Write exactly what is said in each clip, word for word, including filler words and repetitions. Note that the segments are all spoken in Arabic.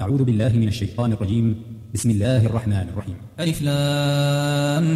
أعوذ بالله من الشيطان الرجيم. بسم الله الرحمن الرحيم. ألف لام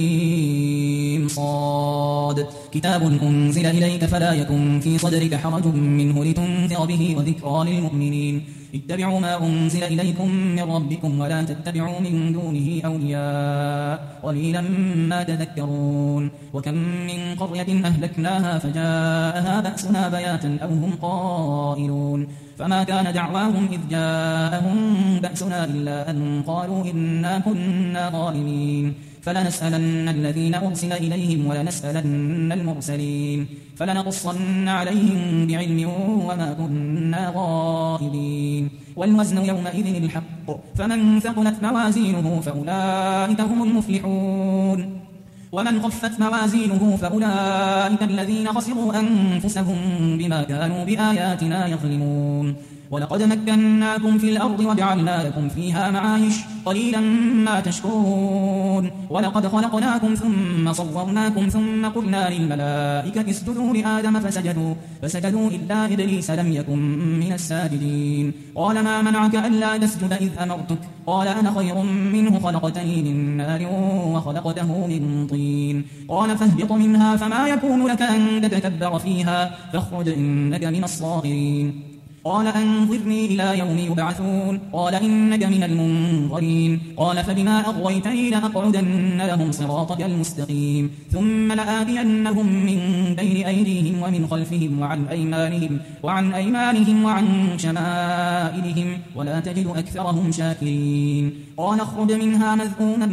ميم صاد كتاب أنزل إليك فلا يكن في صدرك حرج منه لتنذر به وذكرى للمؤمنين. اتبعوا ما أنزل إليكم من ربكم ولا تتبعوا من دونه أولياء قليلا ما تذكرون. وكم من قرية أهلكناها فجاءها بأسنا بياتا أو هم قائلون فما كان دعواهم إذ جاءهم بأسنا إلا أن قالوا إنا كنا ظالمين. فلنسألن الذين أرسل إليهم ولنسألن المرسلين فلنقصن عليهم بعلم وما كنا غائبين. والوزن يومئذ الحق فمن ثقلت موازينه فأولئك هم المفلحون ومن خفت موازينه فأولئك الذين خسروا أنفسهم بما كانوا بآياتنا يظلمون. ولقد مكناكم في الأرض وجعلنا لكم فيها معايش قليلا ما تشكرون. ولقد خلقناكم ثم صورناكم ثم قلنا للملائكة اسجدوا لآدم فسجدوا, فسجدوا إلا إبليس لم يكن من الساجدين. قال ما منعك ألا تسجد إذ أمرتك قال أنا خير منه خلقتني من نار وخلقته من طين. قال فاهبط منها فما يكون لك أن تتكبر فيها فاخرج إنك من الصاغرين. قال أنظرني إلى يوم يبعثون قال إنك من المنظرين. قال فبما أغويتني لأقعدن لهم صراطك المستقيم ثم لآتينهم من بين أيديهم ومن خلفهم وعن أيمانهم وعن أيمانهم وعن شمائلهم ولا تجد أكثرهم شاكرين. قال اخرج منها مذءوما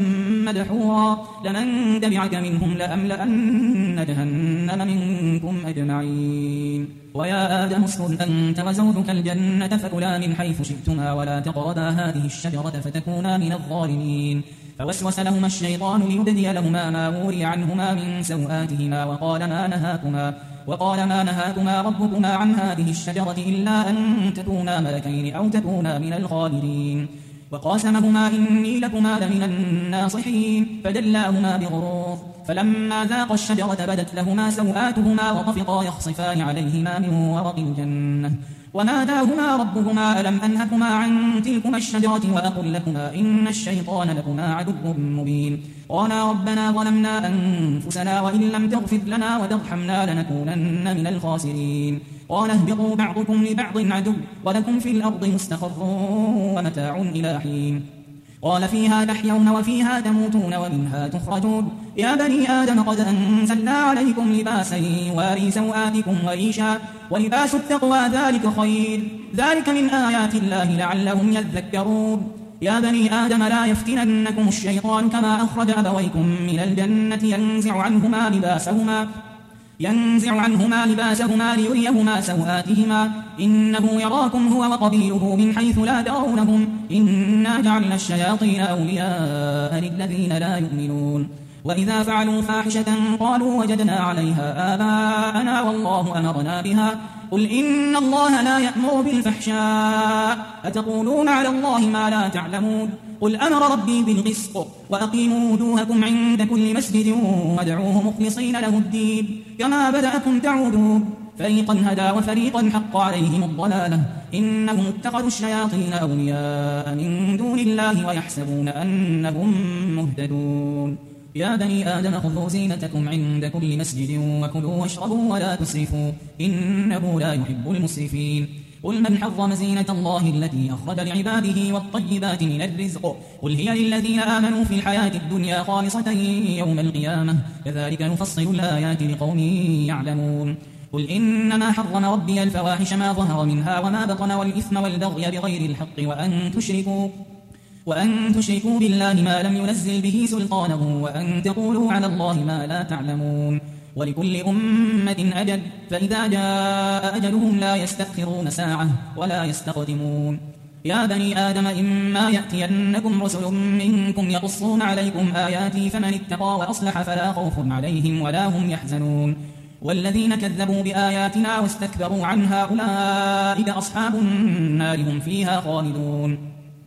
مدحورا لمن تبعك منهم لأملأن جهنم منكم أجمعين. ويا آدم اسكن أنت وزوجك الجنة فكلا من حيث شئتما ولا تقربا هذه الشجرة فتكونا من الظالمين. فوسوس لهما الشيطان ليبدي لهما ما وري عنهما من سوآتهما وقال ما نهاكما وقال ما نهاكما ربكما عن هذه الشجرة إلا أن تكونا ملكين أو تكونا من الخالدين. وقاسمهما إني لكما لمن الناصحين فدلاهما بغرور فلما ذاقا الشجرة بدت لهما سوآتهما وطفقا يخصفان عليهما من ورق الجنة وناداهما ربهما ألم أنهكما عن تلكما الشجرة وأقل لكما إن الشيطان لكما عدو مبين. قالا ربنا ظلمنا أنفسنا وإن لم تغفر لنا وترحمنا لنكونن من الخاسرين. قال اهبطوا بعضكم لبعض عدو ولكم في الأرض مستقر ومتاع إلى حين. قال فيها تحيون وفيها تموتون ومنها تخرجون. يا بني آدم قد أنزلنا عليكم لباسا يواري سوآتكم وريشا ولباس التقوى ذلك خير ذلك من آيات الله لعلهم يذكرون. يا بني آدم لا يفتننكم الشيطان كما أخرج أبويكم من الجنة ينزع عنهما لباسهما ينزع عنهما لباسهما ليريهما سوآتهما إنه يراكم هو وقبيله من حيث لا ترونهم إنا جعلنا الشياطين أولياء للذين لا يؤمنون. وإذا فعلوا فاحشة قالوا وجدنا عليها آباءنا والله أمرنا بها قل إن الله لا يأمر بالفحشاء أتقولون على الله ما لا تعلمون. قل أمر ربي بالقسط وأقيموا وجوهكم عند كل مسجد وادعوه مخلصين له الدين كما بدأكم تعودون. فريقا هدى وفريقا حق عليهم الضلالة إنهم اتخذوا الشياطين أولياء من دون الله ويحسبون أنهم مهتدون. يا بني آدم خذوا زينتكم عند كل مسجد وكلوا واشربوا ولا تسرفوا إنه لا يحب المسرفين. قل من حرم زينة الله التي أخرج لعباده والطيبات من الرزق قل هي للذين آمنوا في الحياة الدنيا خالصة يوم القيامة كذلك نفصل الآيات لقوم يعلمون. قل إنما حرم ربي الفواحش ما ظهر منها وما بطن والإثم والبغي بغير الحق وأن تشركوا وأن تشركوا بالله ما لم ينزل به سلطانه وأن تقولوا على الله ما لا تعلمون. ولكل أمة أجل فإذا جاء أجلهم لا يستأخرون ساعة ولا يستقدمون. يا بني آدم إما يأتينكم رسل منكم يقصون عليكم آياتي فمن اتقى وأصلح فلا خوف عليهم ولا هم يحزنون. والذين كذبوا بآياتنا واستكبروا عنها أولئك أصحاب النار هم فيها خالدون.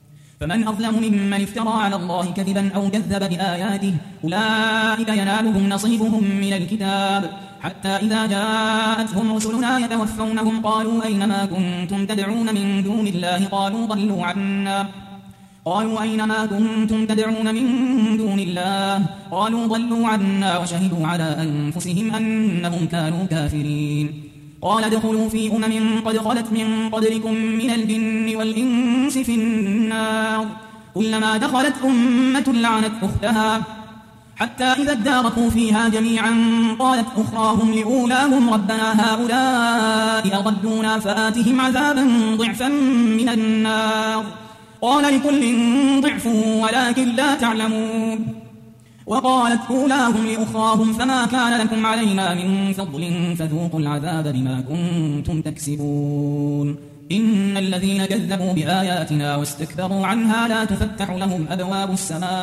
فمن أظلم ممن افترى على الله كذبا أو كذب بآياته أولئك ينالهم نصيبهم من الكتاب حتى إذا جاءتهم رسلنا يتوفونهم قالوا أين ما كنتم تدعون من دون الله قالوا ضلوا عنا قالوا أين ما كنتم تدعون من دون الله قالوا ضلوا عنا وشهدوا على أنفسهم أنهم كانوا كافرين قال ادخلوا في أمم قد خلت من قبلكم من الجن والإنس في النار كلما دخلت أمة لعنت أختها حتى إذا اداركوا فيها جميعا قالت أخراهم لأولاهم ربنا هؤلاء أضلونا فآتهم عذابا ضعفا من النار قال لكل ضعف ولكن لا تعلمون وقالت أولاهم لأخراهم فما كان لكم علينا من فضل فذوقوا العذاب بما كنتم تكسبون إن الذين كذبوا بآياتنا واستكبروا عنها لا تفتح لهم أبواب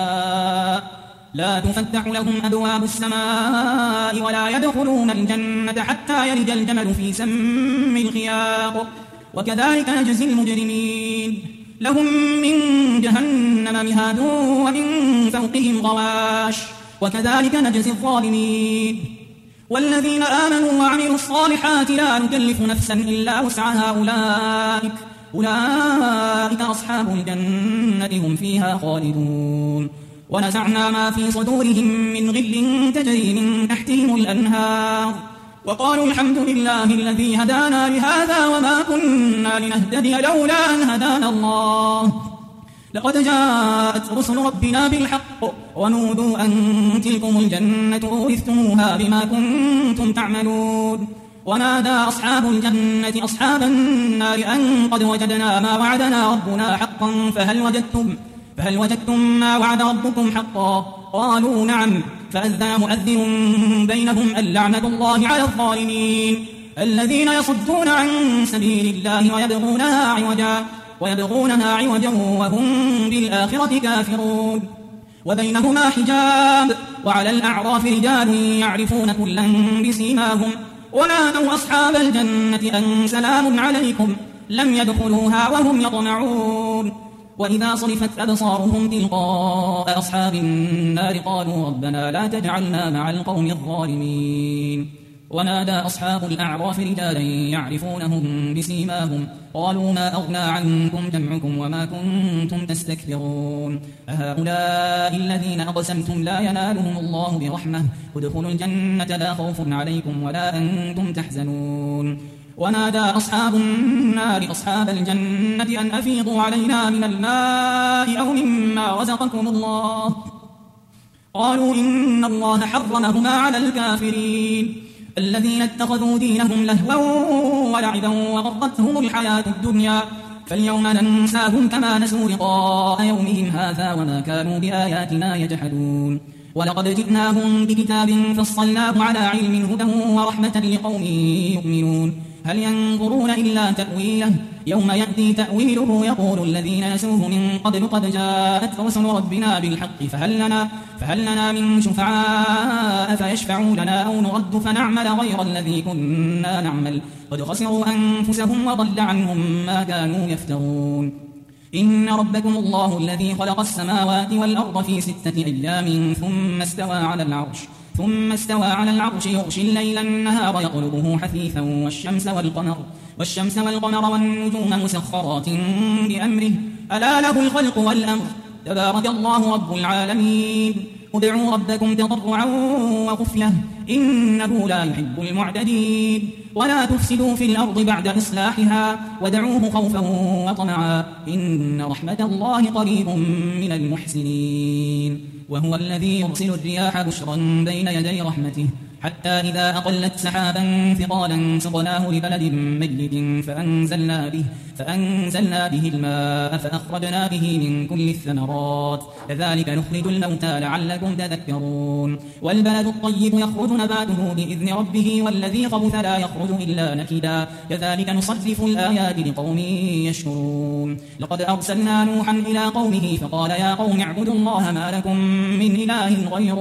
السماء لا تفتح لهم أبواب السماء ولا يدخلون الجنة حتى يلج الجمل في سم الخياط وكذلك نجزي المجرمين لهم من جهنم مهاد ومن فوقهم غواش وكذلك نجزي الظالمين والذين آمنوا وعملوا الصالحات لا نكلف نفسا إلا وسعها أولئك أولئك أصحاب الجنة هم فيها خالدون ونزعنا ما في صدورهم من غل تجري من تحتهم الأنهار وقالوا الحمد لله الذي هدانا لهذا وما كنا لنهتدي لولا أن هدانا الله لقد جاءت رسل ربنا بالحق ونودوا أن تلكم الجنة أورثتموها بما كنتم تعملون ونادى أصحاب الجنة أصحاب النار أن قد وجدنا ما وعدنا ربنا حقا فهل وجدتم فهل وجدتم ما وعد ربكم حقا قالوا نعم فأذن مؤذن بينهم اللعنة الله على الظالمين الذين يصدون عن سبيل الله ويبغونها عوجا ويبغونها عوجا وهم بالآخرة كافرون وبينهما حجاب وعلى الأعراف رجال يعرفون كلا بسيماهم ونادوا أصحاب الجنة أن سلام عليكم لم يدخلوها وهم يطمعون وإذا صرفت أبصارهم تلقاء أصحاب النار قالوا ربنا لا تجعلنا مع القوم الظالمين ونادى أصحاب الأعراف رجالا يعرفونهم بسيماهم قالوا ما أغنى عنكم جمعكم وما كنتم تستكبرون أهؤلاء الذين أقسمتم لا ينالهم الله برحمة ادخلوا الجنة لا خوف عليكم ولا أنتم تحزنون ونادى أصحاب النار أصحاب الجنة أن أفيضوا علينا من الماء أو مما رزقكم الله قالوا إن الله حرمهما على الكافرين الذين اتخذوا دينهم لهوا ولعبا وغرتهم الحياة الدنيا فاليوم ننساهم كما نسوا لقاء يومهم هذا وما كانوا بآياتنا يجحدون ولقد جئناهم بكتاب فصلناه على علم هدى ورحمة لقوم يؤمنون هل ينظرون إلا تأويله يوم يأتي تأويله يقول الذين نسوه من قبل قد جاءت رسل ربنا بالحق فهل لنا, فهل لنا من شفعاء فيشفعوا لنا أو نرد فنعمل غير الذي كنا نعمل قد خسروا أنفسهم وضل عنهم ما كانوا يفترون إن ربكم الله الذي خلق السماوات والأرض في ستة أيام ثم استوى على العرش ثم استوى على العرش يغشي الليل النهار يطلبه حثيثا والشمس والقمر والشمس والقمر والنجوم مسخرات بأمره ألا له الخلق والأمر تبارك الله رب العالمين ادعوا ربكم تضرعا وخفية إنه لا يحب المعتدين ولا تفسدوا في الأرض بعد إصلاحها ودعوه خوفا وطمعا إن رحمة الله قريب من المحسنين وهو الذي يرسل الرياح بشرا بين يدي رحمته حتى إذا أقلت سحابا ثقالا سقناه لبلد ميت فأنزلنا به, فأنزلنا به الماء فأخرجنا به من كل الثمرات كذلك نخرج الموتى لعلكم تذكرون والبلد الطيب يخرج نباته بإذن ربه والذي خبث لا يخرج إلا نكدا كذلك نصرف الآيات لقوم يشكرون لقد أرسلنا نوحا إلى قومه فقال يا قوم اعبدوا الله ما لكم من إله غيره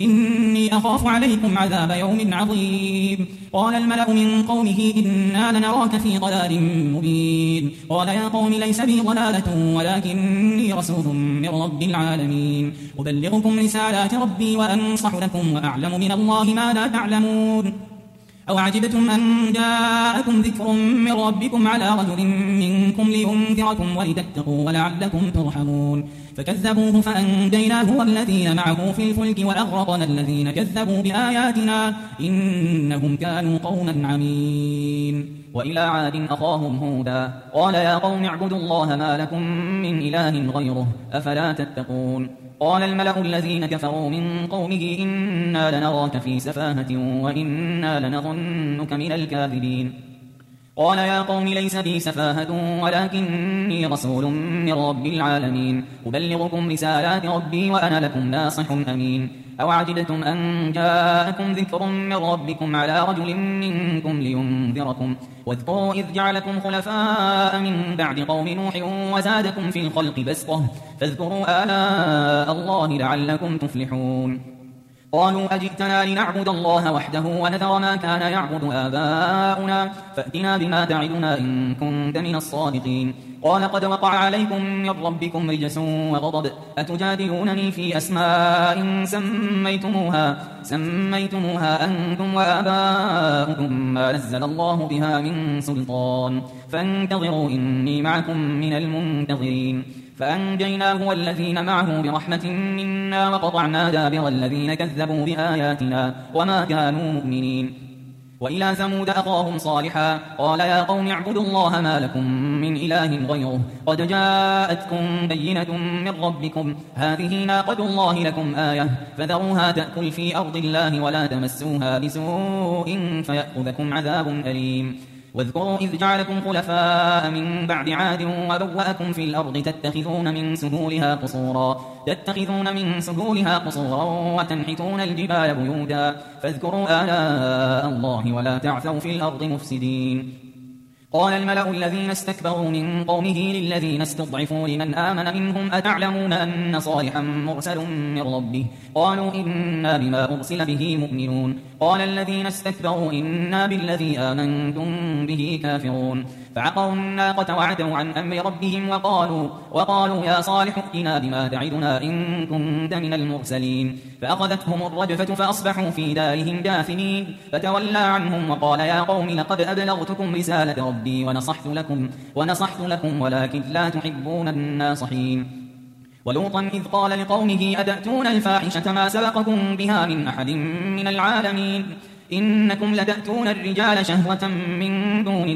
إني أخاف عليكم عذاب يوم عظيم قال الملأ من قومه إنا لنراك في ضلال مبين قال يا قوم ليس بي ضلالة ولكني رسول من رب العالمين أبلغكم رسالات ربي وأنصح لكم وأعلم من الله ما لا تعلمون أو عجبتم أن جاءكم ذكر من ربكم على رجل منكم لينذركم ولتتقوا ولعلكم ترحمون فكذبوه فأنجيناه والذين معه في الفلك وأغرقنا الذين كذبوا بآياتنا إنهم كانوا قوما عمين. وإلى عاد أخاهم هودا قال يا قوم اعبدوا الله ما لكم من إله غيره أفلا تتقون. قال الملأ الذين كفروا من قومه إنا لنراك في سفاهة وإنا لنظنك من الكاذبين. قال يا قوم ليس بي سفاهة ولكني رسول من رب العالمين أبلغكم رسالات ربي وأنا لكم ناصح أمين. أو عجبتم أن جاءكم ذكر من ربكم على رجل منكم لينذركم واذكروا إذ جعلكم خلفاء من بعد قوم نوح وزادكم في الخلق بسطة فاذكروا آلاء الله لعلكم تفلحون. قالوا أجئتنا لنعبد الله وحده ونذر ما كان يعبد آباؤنا فأتنا بما تعدنا إن كنت من الصادقين. قال قد وقع عليكم من ربكم رجس وغضب أتجادلونني في أسماء سميتموها, سميتموها أنتم وآباؤكم ما نزل الله بها من سلطان فانتظروا إني معكم من المنتظرين. فأنجيناه والذين معه برحمة منا وقطعنا دابر الذين كذبوا بآياتنا وما كانوا مؤمنين. وإلى ثمود أخاهم صالحا قال يا قوم اعبدوا الله ما لكم من إله غيره قد جاءتكم بينة من ربكم هذه ناقة الله لكم آية فذروها تأكل في أرض الله ولا تمسوها بسوء فيأخذكم عذاب أليم. واذكروا إذ جعلكم خلفاء من بعد عاد وبوأكم في الأرض تتخذون من سهولها قصورا تتخذون من سهولها قصورا وتنحتون الجبال بيوتا فاذكروا آلاء الله ولا تعثوا في الأرض مفسدين. قال الملأ الذين استكبروا من قومه للذين استضعفوا لمن آمن منهم أتعلمون أن صالحا مرسل من ربه قالوا إنا بما أرسل به مؤمنون. قال الذين استكبروا إنا بالذي آمنتم به كافرون. فعقروا الناقة وعتوا عن أمر ربهم وقالوا, وقالوا يا صالح ائتنا بما تعدنا إن كنت من المرسلين. فأخذتهم الرجفة فأصبحوا في دارهم جاثمين فتولى عنهم وقال يا قوم لقد أبلغتكم رسالة ربي ونصحت لكم, ونصحت لكم ولكن لا تحبون الناصحين. ولوطا إذ قال لقومه أتأتون الفاحشة ما سبقكم بها من أحد من العالمين إنكم لتأتون الرجال شهوة من دون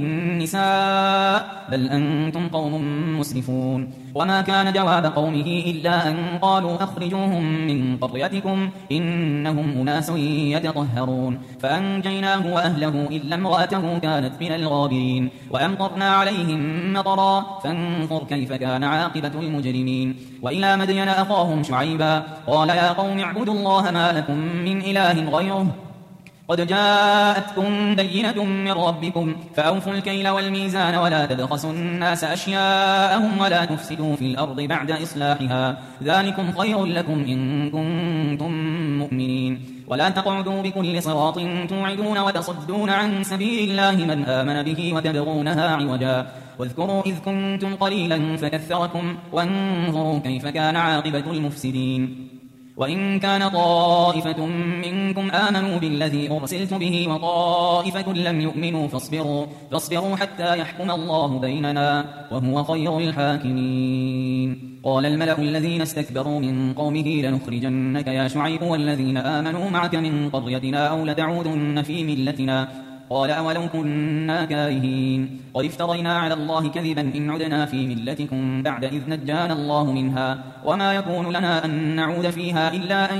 النساء بل أنتم قوم مسرفون. وما كان جواب قومه إلا أن قالوا أخرجوهم من قريتكم إنهم أناس يتطهرون. فأنجيناه وأهله إلا امرأته كانت من الغابرين وأمطرنا عليهم مطرا فانظر كيف كان عاقبة المجرمين. وإلى مدين أخاهم شعيبا قال يا قوم اعبدوا الله ما لكم من إله غيره قد جاءتكم بينة من ربكم فأوفوا الكيل والميزان ولا تبخسوا الناس أشياءهم ولا تفسدوا في الأرض بعد إصلاحها ذلكم خير لكم إن كنتم مؤمنين. ولا تقعدوا بكل صراط توعدون وتصدون عن سبيل الله من آمن به وتبغونها عوجا واذكروا إذ كنتم قليلا فكثركم وانظروا كيف كان عاقبة المفسدين. وإن كان طائفة منكم آمنوا بالذي أرسلت به وطائفة لم يؤمنوا فاصبروا, فاصبروا حتى يحكم الله بيننا وهو خير الحاكمين. قال الملأ الذين استكبروا من قومه لنخرجنك يا شعيب والذين آمنوا معك من قريتنا أو لتعودن في ملتنا قال أولو كنا كارهين قد افترينا على الله كذبا إن عدنا في ملتكم بعد إذ نجانا الله منها وما يكون لنا أن نعود فيها إلا أن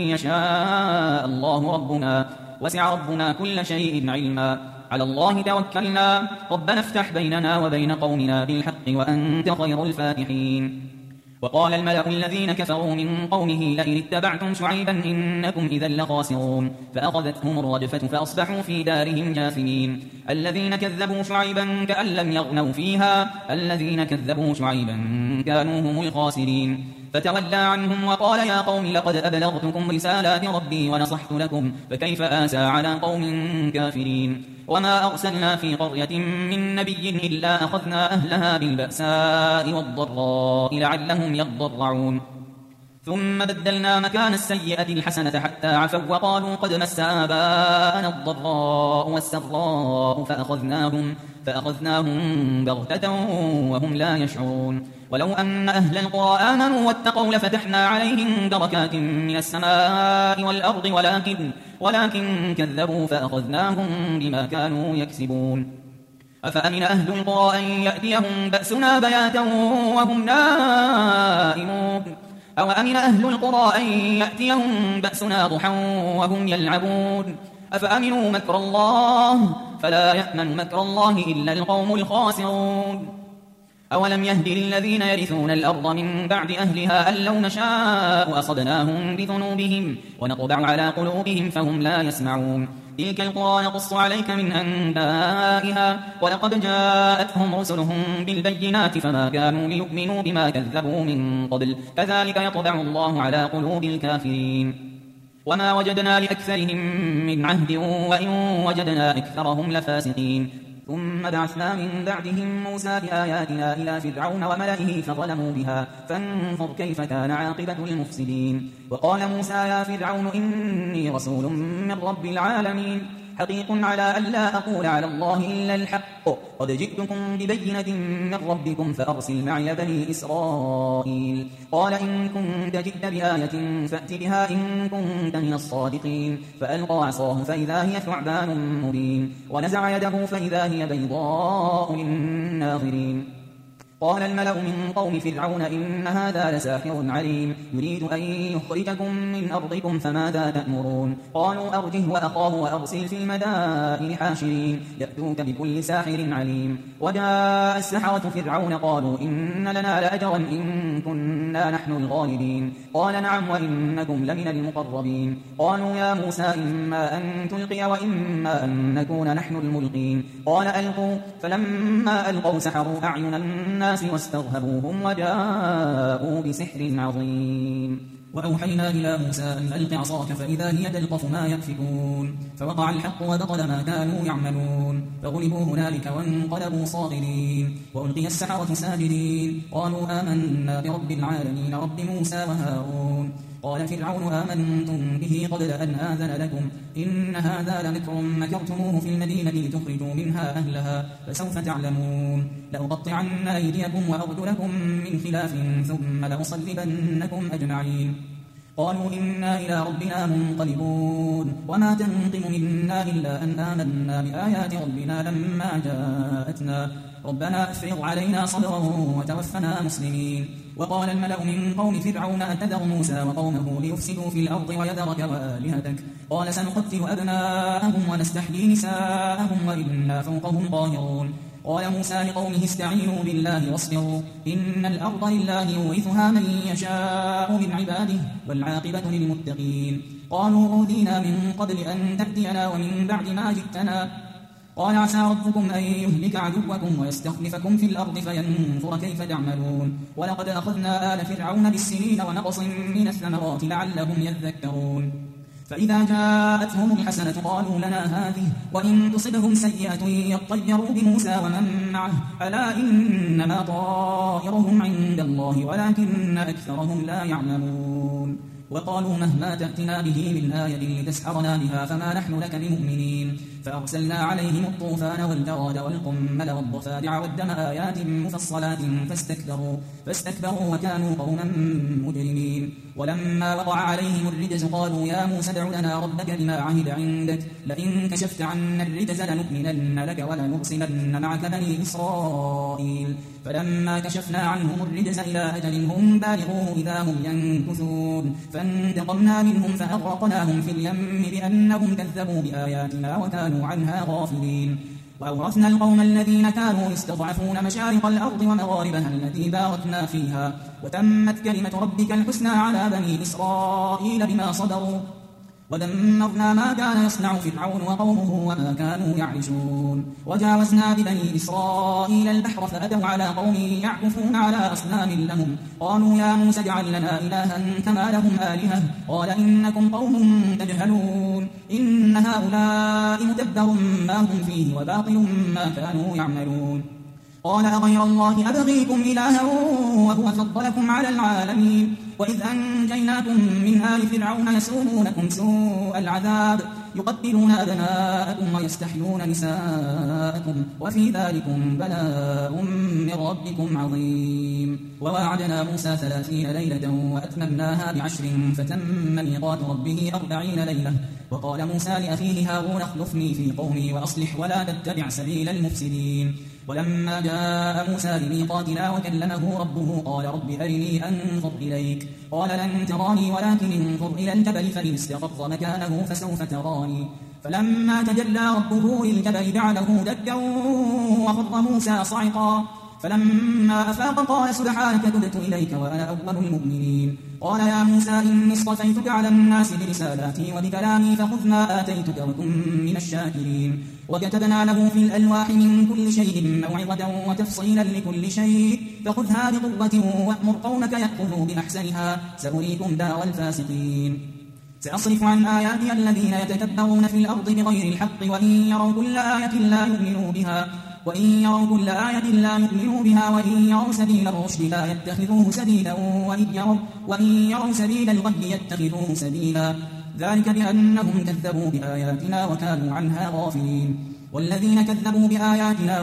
يشاء الله ربنا وسع ربنا كل شيء علما على الله توكلنا ربنا افتح بيننا وبين قومنا بالحق وأنت خير الفاتحين. وقال الملأ الذين كفروا من قومه لئن اتبعتم شعيبا إنكم إذا لخاسرون فأخذتهم الرجفة فأصبحوا في دارهم جاثمين. الذين كذبوا شعيبا كأن لم يغنوا فيها الذين كذبوا شعيبا كانوا هم الخاسرين. فتولى عنهم وقال يا قوم لقد أبلغتكم رسالات ربي ونصحت لكم فكيف آسى على قوم كافرين. وما أرسلنا في قرية من نبي إلا أخذنا أهلها بالبأساء والضراء لعلهم يضرعون ثم بدلنا مكان السيئة الحسنة حتى عفوا وقالوا قد مس آباءنا الضراء والسراء فأخذناهم, فأخذناهم بغتة وهم لا يشعرون. ولو أن أهل القرى آمنوا واتقوا لفتحنا عليهم بركات من السماء والأرض ولكن, ولكن كذبوا فأخذناهم بما كانوا يكسبون. أفأمن أهل القرى أن يأتيهم بأسنا بياتا وهم نائمون أو أمن أهل القرى أن يأتيهم بأسنا ضحى وهم يلعبون أفأمنوا مكر الله فلا يأمن مكر الله إلا القوم الخاسرون. أولم يهد للذين يرثون الأرض من بعد أهلها أن لو نشاء أصبناهم بذنوبهم ونطبع على قلوبهم فهم لا يسمعون. تلك القرى نقص عليك من أنبائها ولقد جاءتهم رسلهم بالبينات فما كانوا ليؤمنوا بما كذبوا من قبل كذلك يطبع الله على قلوب الكافرين. وما وجدنا لأكثرهم من عهد وإن وجدنا أكثرهم لفاسقين. ثم بعثنا من بعدهم موسى بآياتنا إلى فرعون وملئه فظلموا بها فانظر كيف كان عاقبة المفسدين. وقال موسى يا فرعون إني رسول من رب العالمين حقيق على ألا أقول على الله إلا الحق قد جئتكم ببينة من ربكم فأرسل معي بني إسرائيل. قال إن كنت جئت بآية فأت بها إن كنت من الصادقين. فألقى عصاه فإذا هي ثعبان مبين ونزع يده فإذا هي بيضاء للناظرين. قال الملأ من قوم فرعون إن هذا لساحر عليم يريد أن يخرجكم من أرضكم فماذا تأمرون. قالوا أرجه وأخاه وأرسل في المدائن حاشرين يأتوك بكل ساحر عليم. وجاء السحرة فرعون قالوا إن لنا لأجرا إن كنا نحن الغالبين. قال نعم وإنكم لمن المقربين. قالوا يا موسى إما أن تلقي وإما أن نكون نحن الملقين. قال ألقوا فلما ألقوا سحروا أعين الناس واسترهبوهم وجاءوا بسحر عظيم. وأوحينا إلى موسى أن ألق عصاك فإذا هي تلقف ما يأفكون. فوقع الحق وبطل ما كانوا يعملون فغلبوا هنالك وانقلبوا صاغرين. وألقي السحرة ساجدين قالوا آمنا برب العالمين رب موسى وهارون. قال فرعون آمنتم به قبل أن آذن لكم إن هذا لمكر مكرتموه في المدينة لتخرجوا منها أهلها فسوف تعلمون. لأقطعن أيديكم وأرجلكم من خلاف ثم لأصلبنكم أجمعين. قالوا إنا إلى ربنا منقلبون وما تنقم منا إلا أن آمنا بآيات ربنا لما جاءتنا ربنا أفرغ علينا صبرا وتوفنا مسلمين. وقال الملأ من قوم فرعون أتذر موسى وقومه ليفسدوا في الأرض ويذرك وآلهتك قال سنقتل أبناءهم ونستحيي نساءهم وإنا فوقهم قاهرون. قال موسى لقومه استعينوا بالله واصبروا إن الأرض لله يورثها من يشاء من عباده والعاقبة للمتقين. قالوا أوذينا من قبل أن تأتينا ومن بعد ما جئتنا قال عسى ربكم أن يهلك عدوكم ويستخلفكم في الأرض فينظر كيف تعملون. ولقد أخذنا آل فرعون بالسنين ونقص من الثمرات لعلهم يذكرون. فإذا جاءتهم الحسنة قالوا لنا هذه وإن تصبهم سيئة يطيروا بموسى ومن معه ألا إنما طائرهم عند الله ولكن أكثرهم لا يعلمون. وقالوا مهما تأتنا به من آية لتسحرنا بها فما نحن لك بمؤمنين. فأرسلنا عليهم الطوفان والجراد والقمل والضفادع والدم آيات مفصلات فاستكبروا, فاستكبروا وكانوا قوما مجرمين. ولما وقع عليهم الرجز قالوا يا موسى ادع لنا ربك بما عهد عندك لئن كشفت عنا الرجز لنؤمنن لك ولنرسلن معك بني إسرائيل. فلما كشفنا عنهم الرجز إلى أجل هم بالغوه إذا هم ينكثون فانتقمنا منهم فأغرقناهم في اليم بأنهم كذبوا بآياتنا وكانوا عنها غافلين. وأورثنا القوم الذين كانوا يستضعفون مشارق الأرض ومغاربها التي باركنا فيها وتمت كلمة ربك الحسنى على بني إسرائيل بما صبروا ودمرنا ما كان يصنع فرعون وقومه وما كانوا يعرشون. وجاوزنا ببني إسرائيل البحر فأتوا على قوم يعكفون على أصنام لهم قالوا يا موسى اجعل لنا إلها كما لهم آلهة قال إنكم قوم تجهلون إن هؤلاء متبر ما هم فيه وباطل ما كانوا يعملون. قال أغير الله أبغيكم إلها وهو فضلكم على العالمين وإذ أنجيناكم من آل فرعون يسومونكم سوء العذاب يقتلون أبناءكم ويستحيون نساءكم وفي ذلكم بلاء من ربكم عظيم. وواعدنا موسى ثلاثين ليلة وأتممناها بعشر فتم ميقات ربه أربعين ليلة. وقال موسى لأخيه هارون اخلفني في قومي وأصلح ولا تتبع سبيل المفسدين. ولما جاء موسى لميقاتنا وكلمه ربه قال رب أرني أنظر إليك قال لن تراني ولكن انظر إلى الجبل فإن استقر مكانه فسوف تراني. فلما تجلى ربه للجبل جعله دكا وخر موسى صعقا فلما أفاق قال سبحانك تبت إليك وأنا أول المؤمنين. قال يا موسى إني اصطفيتك على الناس برسالاتي وبكلامي فخذ ما آتيتك وكن من الشاكرين. وكتبنا له في الألواح من كل شيء موعظة وتفصيلا لكل شيء فخذها بقوة وأمر قومك يأخذوا بأحسنها سأريكم دار الفاسقين. سأصرف عن آياتي الذين يتكبرون في الأرض بغير الحق وإن يروا كل آية لا يؤمنوا بها وإن يروا كل آية لا يؤمنوا بها وإن يروا سبيل الرشد لا يتخذوه سبيلا وإن يروا, وإن يروا سبيل الغي يتخذوه سبيلا ذلك بأنهم كذبوا بآياتنا وكانوا عنها غافلين. والذين كذبوا بآياتنا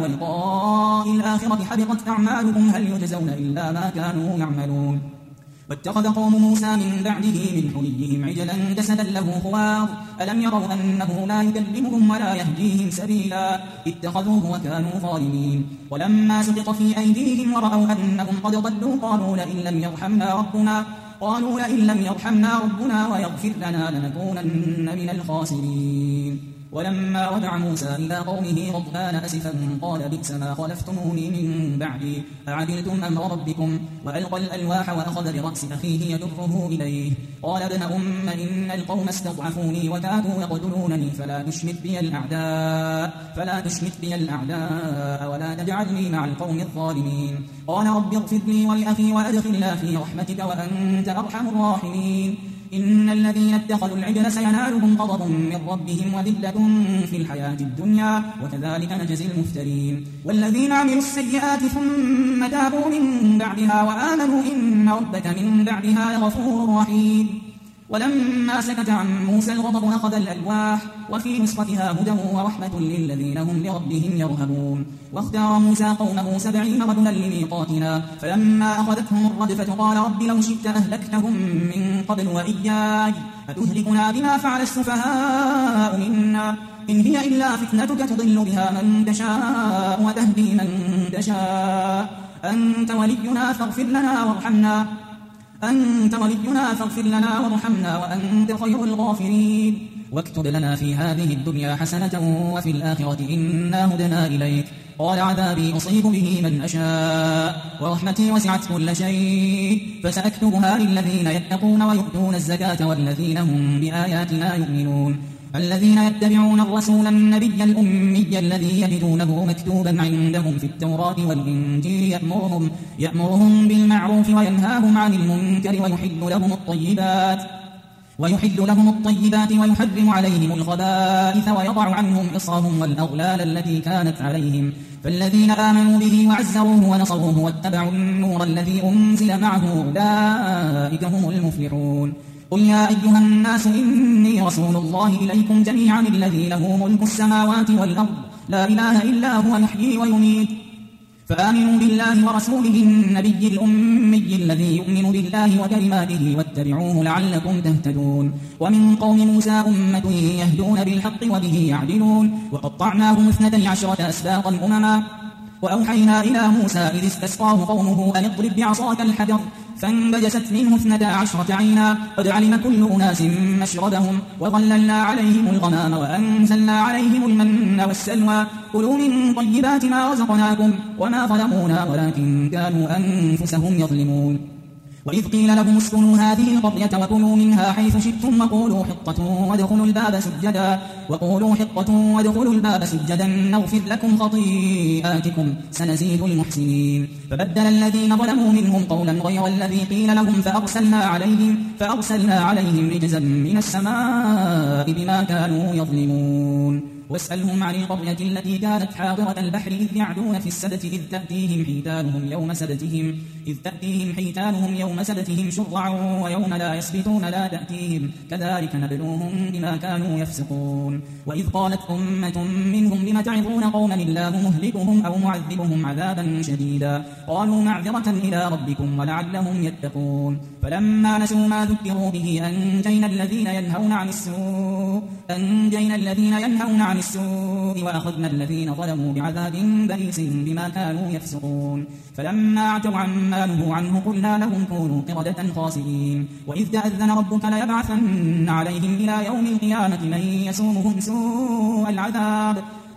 ولقاء الآخرة حبطت أعمالهم هل يجزون إلا ما كانوا يعملون. واتخذ قوم موسى من بعده من حليهم عجلا جسدا له خوار ألم يروا أنه لا يكلمهم ولا يهديهم سبيلا اتخذوه وكانوا ظالمين. ولما سقط في أيديهم ورأوا أنهم قد ضلوا قالوا لئن لم يرحمنا ربنا قالوا لئن لم يرحمنا ربنا ويغفر لنا لنكونن من الخاسرين. ولما رجع موسى إلى قومه غضبان أسفا قال بئس ما خلفتموني من بعدي أعدلتم أمر ربكم وألقى الألواح وأخذ برأس أخيه يجره إليه قال ابن أم إن القوم استضعفوني وكادوا يقتلونني فلا تشمت بي الأعداء فلا تشمت بي الأعداء ولا تجعلني مع القوم الظالمين. قال رب اغفر لي ولأخي وأدخلنا في رحمتك وأنت أرحم الراحمين. إن الذين اتخذوا العجل سينالهم غضب من ربهم وذلة في الحياة الدنيا وكذلك نجزي المفترين. والذين عملوا السيئات ثم تابوا من بعدها وآمنوا إن ربك من بعدها لغفور رحيم. ولما سكت عن موسى الغضب أخذ الألواح وفي نسختها هدى ورحمة للذين هم لربهم يرهبون. واختار موسى قومه سبعين رجلا لميقاتنا فلما أخذتهم الرجفة قال رب لو شئت أهلكتهم من قبل وإياي أتهلكنا بما فعل السفهاء منا إن هي إلا فتنتك تضل بها من تشاء وتهدي من تشاء أنت ولينا فاغفر لنا وارحمنا أنت ولينا فاغفر لنا وارحمنا وأنت خير الغافرين. واكتب لنا في هذه الدنيا حسنة وفي الآخرة إنا هدنا إليك. قال عذابي أصيب به من أشاء ورحمتي وسعت كل شيء فسأكتبها للذين يتقون ويؤتون الزكاة والذين هم بآياتنا يؤمنون. الذين يتبعون الرسول النبي الأمي الذي يجدونه مكتوبا عندهم في التوراة والإنجيل يأمرهم, يأمرهم بالمعروف وينهاهم عن المنكر ويحل لهم الطيبات ويحل لهم الطيبات ويحرم عليهم الخبائث ويضع عنهم إصرهم والأغلال التي كانت عليهم. فالذين آمنوا به وعزروه ونصروه واتبعوا النور الذي أنزل معه أولئك هم المفلحون. قل يا أيها الناس إني رسول الله إليكم جميعا الذي له ملك السماوات والأرض لا إله إلا هو يحيي ويميت فآمنوا بالله ورسوله النبي الأمي الذي يؤمن بالله وكلماته واتبعوه لعلكم تهتدون. ومن قوم موسى أمة يهدون بالحق وبه يعدلون وقطعناهم اثنتي عشرة أسباطا أمما وأوحينا إلى موسى إذ استسقاه قومه أن اضرب بعصاك الحجر فانبجست منه اثنتا عشرة عينا قد علم كل أناس مشربهم وظللنا عليهم الغمام وأنزلنا عليهم المن والسلوى كلوا من طيبات ما رزقناكم وما ظلمونا ولكن كانوا أنفسهم يظلمون. وإذ قيل لهم اسكنوا هذه القرية وكلوا منها حيث شئتم وقولوا حطة وادخلوا الباب سجدا وقولوا حطة وادخلوا الباب سجدا نغفر لكم خطيئاتكم سنزيد المحسنين. فبدل الذين ظلموا منهم قولا غير الذي قيل لهم فأرسلنا عليهم فأرسلنا عليهم رجزا من السماء بما كانوا يظلمون. واسألهم عن القرية التي كانت حاضرة البحر إذ يعدون في السبت إذ تأتيهم حيتانهم يوم سبتهم إذ تأتيهم حيتانهم يوم سبتهم شرعا ويوم لا يسبتون لا تأتيهم كذلك نبلوهم بما كانوا يفسقون وإذ قالت أمة منهم لم تعظون قوما الله مهلكهم أو معذبهم عذابا شديدا قالوا معذرة إلى ربكم ولعلهم يتقون فلما نسوا ما ذكروا به أنجينا الذين ينهون عن السوء أنجينا الذين ينهون عن السوء وأخذنا الذين ظلموا بعذاب بئيس بما كانوا يفسقون فلما عتوا عما نهوا عنه قلنا لهم كونوا قردة خاسئين وإذ تأذن ربك ليبعثن عليهم إلى يوم القيامة من يسومهم سوء العذاب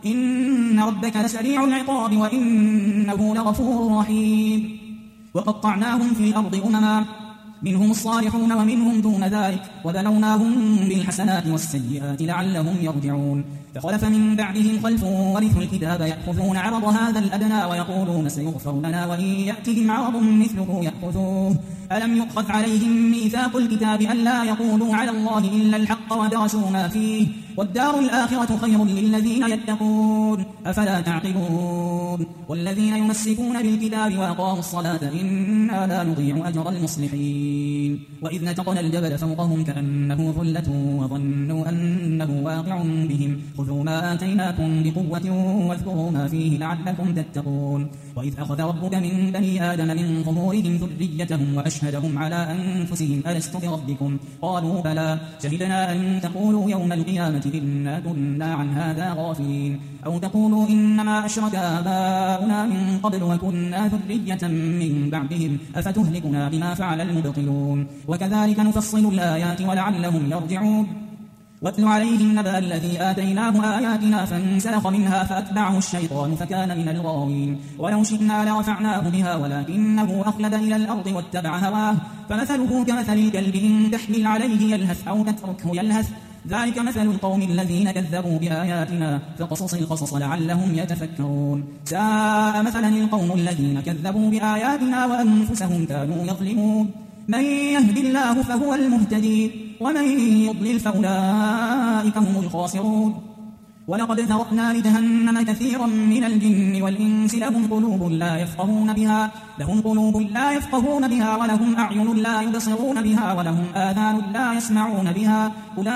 إن ربك لسريع العقاب وإنه لغفور رحيم وقطعناهم في الأرض أمما منهم الصالحون ومنهم دون ذلك وبلوناهم بالحسنات والسيئات لعلهم يرجعون فخلف من بعدهم خلف ورثوا الكتاب يأخذون عرض هذا الأدنى ويقولون سيغفر لنا وإن يأتهم عرض مثله يأخذوه ألم يؤخذ عليهم ميثاق الكتاب ألا يقولوا على الله إلا الحق ودرسوا ما فيه والدار الآخرة خير للذين يتقون أفلا تعقلون والذين يمسكون بالكتاب وأقاموا الصلاة إنا لا نضيع أجر المصلحين وإذ نتقنا الجبل فوقهم كأنه ظلة وظنوا أنه واقع بهم خذوا ما آتيناكم بقوة واذكروا ما فيه لعلكم تتقون وإذ أخذ ربك من بني آدم من ظهورهم ذريتهم وأشهدهم على أنفسهم ألست بربكم قالوا بلى شهدنا أن تقولوا يوم القيامة إنا كنا عن هذا غافلين أو تقولوا إنما أشرك آباؤنا من قبل وكنا ذرية من بعدهم أفتهلكنا بما فعل المبطلون وكذلك نفصل الآيات ولعلهم يرجعون واتل عليهم نبأ الذي آتيناه آياتنا فانسلخ منها فأتبعه الشيطان فكان من الغاوين ولو شئنا لرفعناه بها ولكنه أخلد إلى الأرض واتبع هواه فمثله كمثل الكلب إن تحمل عليه يلهث أو تتركه يلهث ذلك مثل القوم الذين كذبوا بآياتنا فقصص القصص لعلهم يتفكرون ساء مثلا القوم الذين كذبوا بآياتنا وأنفسهم كانوا يظلمون من يهد الله فهو المهتدي ومن يضلل فأولئك هم الخاسرون ولقد ذرأنا لجهنم كثيرا من الجن والإنس لهم قلوب لا يفقهون بها لهم قلوب لا يفقهون بها ولهم أعين لا يبصرون بها ولهم آذان لا يسمعون بها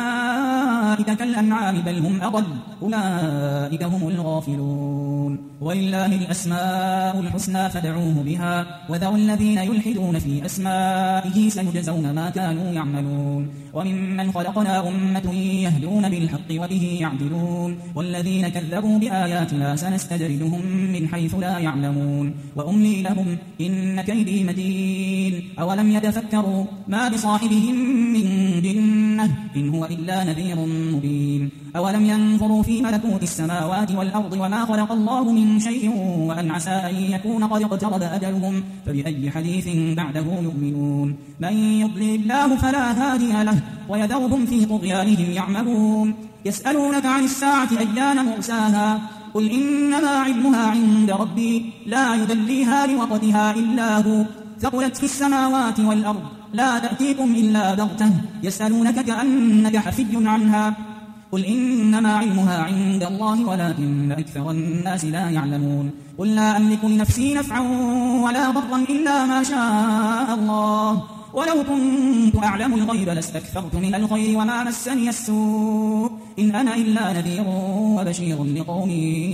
أولئك كالأنعام بل هم أضل أولئك هم الغافلون ولله الأسماء الحسنى فادعوه بها وذروا الذين يلحدون في أسمائه سيجزون ما كانوا يعملون وممن خلقنا أمة يهدون بالحق وبه يعدلون والذين كذبوا بآياتنا سنستدرجهم من حيث لا يعلمون وأملي لهم إن كيدي متين أولم يتفكروا ما بصاحبهم من جنة إن هو إلا نذير مبين أولم ينظروا في ملكوت السماوات والأرض وما خلق الله من شيء وأن عسى أن يكون قد اقترب أجلهم فبأي حديث بعده يؤمنون من يضلل الله فلا هادي له ويذرهم في طغيانهم يعمهون يسألونك عن الساعة أيان مرساها قل إنما علمها عند ربي لا يدليها لوقتها إلا هو ثقلت في السماوات والأرض لا تأتيكم إلا بغتة يسألونك كأنك حفي عنها قل إنما علمها عند الله ولكن أكثر الناس لا يعلمون قل لا أملك لنفسي نفعا ولا ضرا إلا ما شاء الله ولو كنت أعلم الغيب لاستكثرت من الخير وما مسني السوء إن أنا إلا نذير وبشير لقوم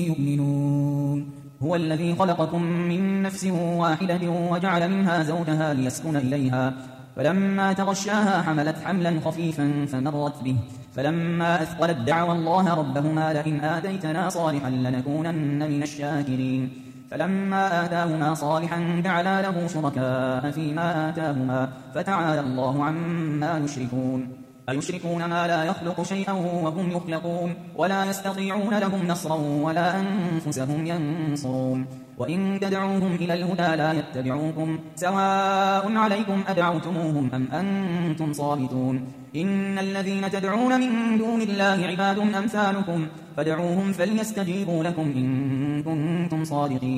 يؤمنون هو الذي خلقكم من نفس واحدة وجعل منها زوجها ليسكن إليها فلما تغشاها حملت حملا خفيفا فمرت به فلما أثقلت دعوا الله ربهما لئن آتيتنا صالحا لنكونن من الشاكرين فلما آتاهما صالحا جعلا له شركاء فيما آتاهما فتعالى الله عما يشركون أيشركون ما لا يخلق شيئا وهم يخلقون ولا يستطيعون لهم نصرا ولا أنفسهم ينصرون وإن تدعوهم إلى الهدى لا يتبعوكم سواء عليكم أدعوتموهم أم أنتم صامتون إن الذين تدعون من دون الله عباد أمثالكم فادعوهم فليستجيبوا لكم إن كنتم صادقين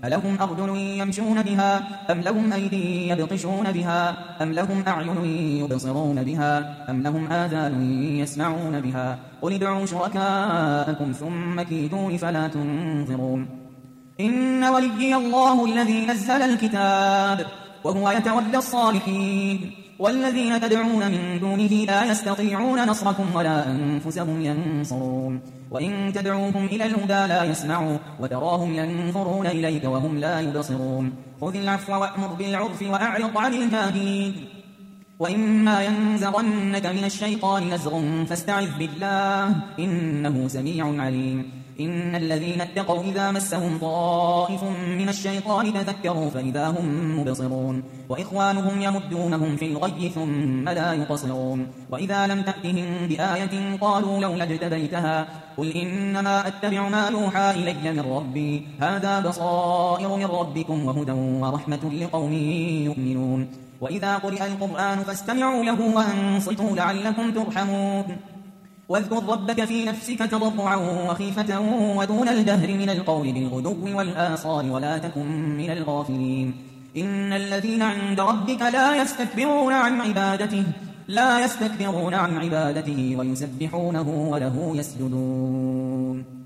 ألهم أرجل يمشون بها أم لهم أيدي يبطشون بها أم لهم أعين يبصرون بها أم لهم آذان يسمعون بها قل ادعوا شركاءكم ثم كيدون فلا تنظرون إن وليي الله الذي نزل الكتاب وهو يتولى الصالحين والذين تدعون من دونه لا يستطيعون نصركم ولا أنفسهم ينصرون وإن تدعوهم إلى الهدى لا يسمعوا وتراهم ينظرون إليك وهم لا يبصرون خذ العفو وأمر بالعرف وأعرض عن الجاهلين وإما ينزغنك من الشيطان نزغ فاستعذ بالله إنه سميع عليم إن الذين اتقوا إذا مسهم طائف من الشيطان تذكروا فإذا هم مبصرون وإخوانهم يمدونهم في الغي ثم لا يقصرون وإذا لم تأتهم بآية قالوا لولا اجتبيتها قل إنما أتبع ما يوحى إلي من ربي هذا بصائر من ربكم وهدى ورحمة لقوم يؤمنون وإذا قرئ القرآن فاستمعوا له وأنصتوا لعلكم ترحمون واذكر ربك في نفسك تضرعا وخيفة ودون الجهر من القول بالغدو والآصال ولا تكن من الغافلين إن الذين عند ربك لا يستكبرون عن عبادته لا يستكبرون عن عبادته ويسبحونه وله يسجدون